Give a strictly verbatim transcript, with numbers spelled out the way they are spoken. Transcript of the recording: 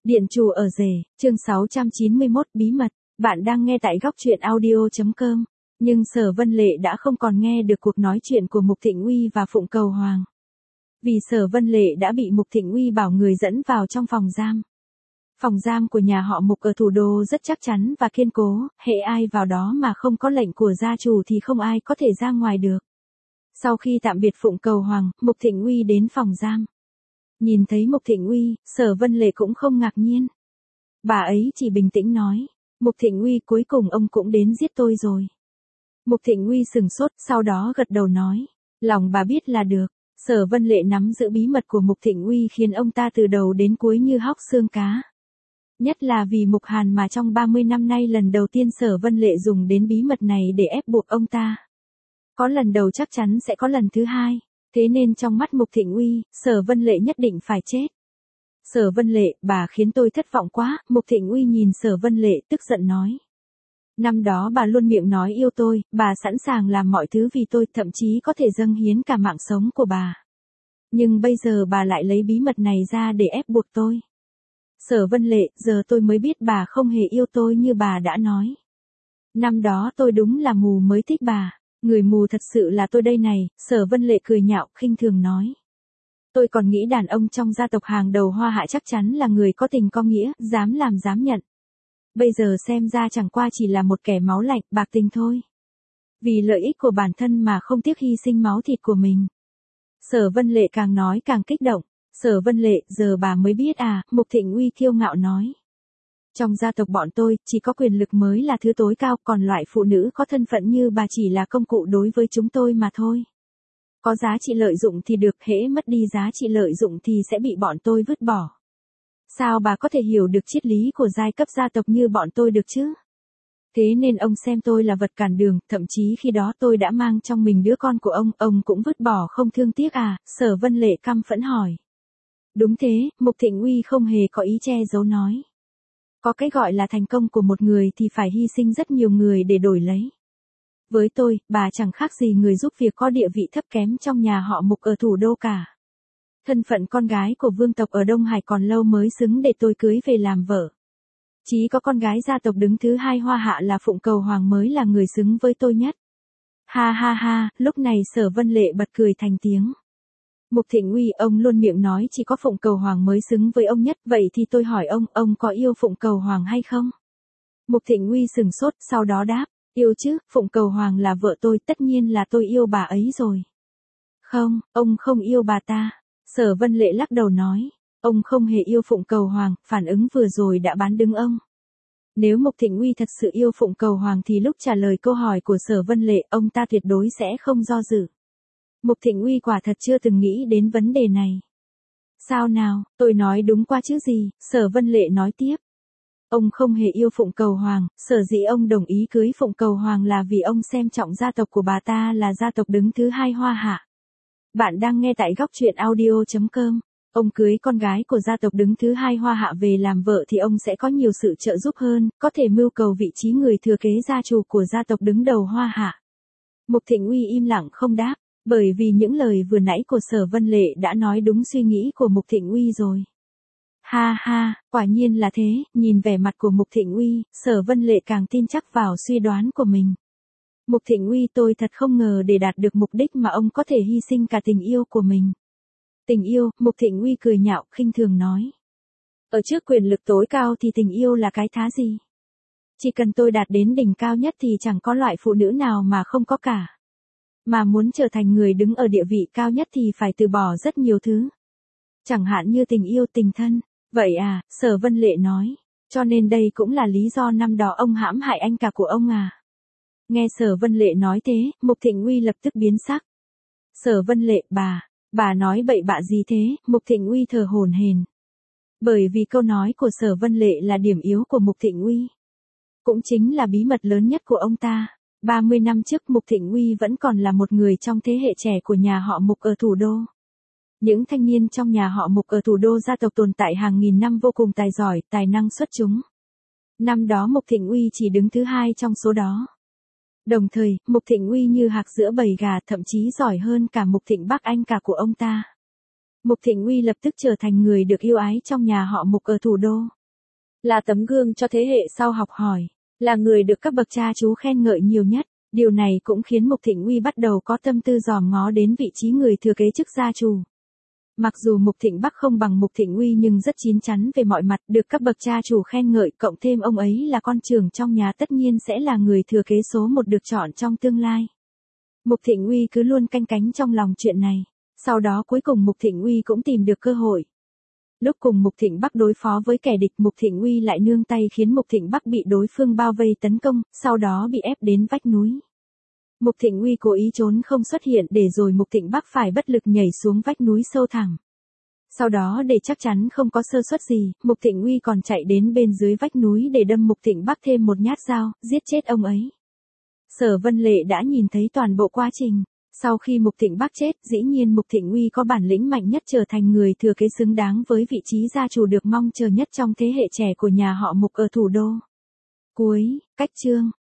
Điện chủ ở rể, chương sáu trăm chín mươi mốt bí mật, bạn đang nghe tại góc truyện audio.com. Nhưng Sở Vân Lệ đã không còn nghe được cuộc nói chuyện của Mục Thịnh Uy và Phụng Cầu Hoàng. Vì Sở Vân Lệ đã bị Mục Thịnh Uy bảo người dẫn vào trong phòng giam. Phòng giam của nhà họ Mục ở thủ đô rất chắc chắn và kiên cố, hễ ai vào đó mà không có lệnh của gia chủ thì không ai có thể ra ngoài được. Sau khi tạm biệt Phụng Cầu Hoàng, Mục Thịnh Uy đến phòng giam. Nhìn thấy Mục Thịnh Uy, Sở Vân Lệ cũng không ngạc nhiên. Bà ấy chỉ bình tĩnh nói, Mục Thịnh Uy cuối cùng ông cũng đến giết tôi rồi. Mục Thịnh Uy sừng sốt, sau đó gật đầu nói, lòng bà biết là được. Sở Vân Lệ nắm giữ bí mật của Mục Thịnh Uy khiến ông ta từ đầu đến cuối như hóc xương cá. Nhất là vì Mục Hàn mà trong ba mươi năm nay lần đầu tiên Sở Vân Lệ dùng đến bí mật này để ép buộc ông ta. Có lần đầu chắc chắn sẽ có lần thứ hai. Thế nên trong mắt Mục Thịnh Uy, Sở Vân Lệ nhất định phải chết. Sở Vân Lệ, bà khiến tôi thất vọng quá. Mục Thịnh Uy nhìn Sở Vân Lệ tức giận nói. Năm đó bà luôn miệng nói yêu tôi, bà sẵn sàng làm mọi thứ vì tôi, thậm chí có thể dâng hiến cả mạng sống của bà. Nhưng bây giờ bà lại lấy bí mật này ra để ép buộc tôi. Sở Vân Lệ, giờ tôi mới biết bà không hề yêu tôi như bà đã nói. Năm đó tôi đúng là mù mới thích bà. Người mù thật sự là tôi đây này. Sở Vân Lệ cười nhạo, khinh thường nói. Tôi còn nghĩ đàn ông trong gia tộc hàng đầu Hoa Hạ chắc chắn là người có tình có nghĩa, dám làm dám nhận. Bây giờ xem ra chẳng qua chỉ là một kẻ máu lạnh, bạc tình thôi. Vì lợi ích của bản thân mà không tiếc hy sinh máu thịt của mình. Sở Vân Lệ càng nói càng kích động. Sở Vân Lệ, giờ bà mới biết à, Mục Thịnh Uy kiêu ngạo nói. Trong gia tộc bọn tôi, chỉ có quyền lực mới là thứ tối cao, còn loại phụ nữ có thân phận như bà chỉ là công cụ đối với chúng tôi mà thôi. Có giá trị lợi dụng thì được, hễ mất đi giá trị lợi dụng thì sẽ bị bọn tôi vứt bỏ. Sao bà có thể hiểu được triết lý của giai cấp gia tộc như bọn tôi được chứ? Thế nên ông xem tôi là vật cản đường, thậm chí khi đó tôi đã mang trong mình đứa con của ông, ông cũng vứt bỏ không thương tiếc à? Sở Vân Lệ căm phẫn hỏi. Đúng thế, Mục Thịnh Uy không hề có ý che giấu nói. Có cái gọi là thành công của một người thì phải hy sinh rất nhiều người để đổi lấy. Với tôi, bà chẳng khác gì người giúp việc có địa vị thấp kém trong nhà họ Mục ở thủ đô cả. Thân phận con gái của vương tộc ở Đông Hải còn lâu mới xứng để tôi cưới về làm vợ. Chỉ có con gái gia tộc đứng thứ hai Hoa Hạ là Phụng Cầu Hoàng mới là người xứng với tôi nhất. Ha ha ha, lúc này Sở Vân Lệ bật cười thành tiếng. Mục Thịnh Uy, ông luôn miệng nói chỉ có Phụng Cầu Hoàng mới xứng với ông nhất, vậy thì tôi hỏi ông, ông có yêu Phụng Cầu Hoàng hay không? Mục Thịnh Uy sừng sốt, sau đó đáp, yêu chứ, Phụng Cầu Hoàng là vợ tôi, tất nhiên là tôi yêu bà ấy rồi. Không, ông không yêu bà ta. Sở Vân Lệ lắc đầu nói, ông không hề yêu Phụng Cầu Hoàng, phản ứng vừa rồi đã bán đứng ông. Nếu Mục Thịnh Uy thật sự yêu Phụng Cầu Hoàng thì lúc trả lời câu hỏi của Sở Vân Lệ, ông ta tuyệt đối sẽ không do dự. Mục Thịnh Uy quả thật chưa từng nghĩ đến vấn đề này. Sao nào, tôi nói đúng qua chứ gì? Sở Vân Lệ nói tiếp. Ông không hề yêu Phụng Cầu Hoàng, sở dĩ ông đồng ý cưới Phụng Cầu Hoàng là vì ông xem trọng gia tộc của bà ta là gia tộc đứng thứ hai Hoa Hạ. Bạn đang nghe tại góc truyện audio.com. Ông cưới con gái của gia tộc đứng thứ hai Hoa Hạ về làm vợ thì ông sẽ có nhiều sự trợ giúp hơn, có thể mưu cầu vị trí người thừa kế gia chủ của gia tộc đứng đầu Hoa Hạ. Mục Thịnh Uy im lặng không đáp. Bởi vì những lời vừa nãy của Sở Vân Lệ đã nói đúng suy nghĩ của Mục Thịnh Uy rồi. Ha ha, quả nhiên là thế, nhìn vẻ mặt của Mục Thịnh Uy, Sở Vân Lệ càng tin chắc vào suy đoán của mình. Mục Thịnh Uy, tôi thật không ngờ để đạt được mục đích mà ông có thể hy sinh cả tình yêu của mình. Tình yêu, Mục Thịnh Uy cười nhạo, khinh thường nói. Ở trước quyền lực tối cao thì tình yêu là cái thá gì? Chỉ cần tôi đạt đến đỉnh cao nhất thì chẳng có loại phụ nữ nào mà không có cả. Mà muốn trở thành người đứng ở địa vị cao nhất thì phải từ bỏ rất nhiều thứ. Chẳng hạn như tình yêu, tình thân. Vậy à, Sở Vân Lệ nói. Cho nên đây cũng là lý do năm đó ông hãm hại anh cả của ông à. Nghe Sở Vân Lệ nói thế, Mục Thịnh Uy lập tức biến sắc. Sở Vân Lệ, bà, bà nói bậy bạ gì thế? Mục Thịnh Uy thở hổn hển. Bởi vì câu nói của Sở Vân Lệ là điểm yếu của Mục Thịnh Uy. Cũng chính là bí mật lớn nhất của ông ta. ba mươi năm trước Mục Thịnh Uy vẫn còn là một người trong thế hệ trẻ của nhà họ Mục ở thủ đô. Những thanh niên trong nhà họ Mục ở thủ đô gia tộc tồn tại hàng nghìn năm vô cùng tài giỏi, tài năng xuất chúng. Năm đó Mục Thịnh Uy chỉ đứng thứ hai trong số đó. Đồng thời, Mục Thịnh Uy như hạc giữa bầy gà, thậm chí giỏi hơn cả Mục Thịnh Bắc anh cả của ông ta. Mục Thịnh Uy lập tức trở thành người được yêu ái trong nhà họ Mục ở thủ đô. là tấm gương cho thế hệ sau học hỏi, là người được các bậc cha chú khen ngợi nhiều nhất. Điều này cũng khiến Mục Thịnh Uy bắt đầu có tâm tư dòm ngó đến vị trí người thừa kế chức gia chủ. Mặc dù Mục Thịnh Bắc không bằng Mục Thịnh Uy nhưng rất chín chắn về mọi mặt, được các bậc cha chủ khen ngợi, cộng thêm ông ấy là con trưởng trong nhà tất nhiên sẽ là người thừa kế số một được chọn trong tương lai. Mục Thịnh Uy cứ luôn canh cánh trong lòng chuyện này. Sau đó cuối cùng Mục Thịnh Uy cũng tìm được cơ hội. Lúc cùng Mục Thịnh Bắc đối phó với kẻ địch, Mục Thịnh Uy lại nương tay khiến Mục Thịnh Bắc bị đối phương bao vây tấn công, sau đó bị ép đến vách núi. Mục Thịnh Uy cố ý trốn không xuất hiện để rồi Mục Thịnh Bắc phải bất lực nhảy xuống vách núi sâu thẳm. Sau đó để chắc chắn không có sơ suất gì, Mục Thịnh Uy còn chạy đến bên dưới vách núi để đâm Mục Thịnh Bắc thêm một nhát dao, giết chết ông ấy. Sở Vân Lệ đã nhìn thấy toàn bộ quá trình. Sau khi Mục Thịnh Bắc chết, dĩ nhiên Mục Thịnh Uy có bản lĩnh mạnh nhất trở thành người thừa kế xứng đáng với vị trí gia chủ được mong chờ nhất trong thế hệ trẻ của nhà họ Mục ở thủ đô. Cuối, cách chương.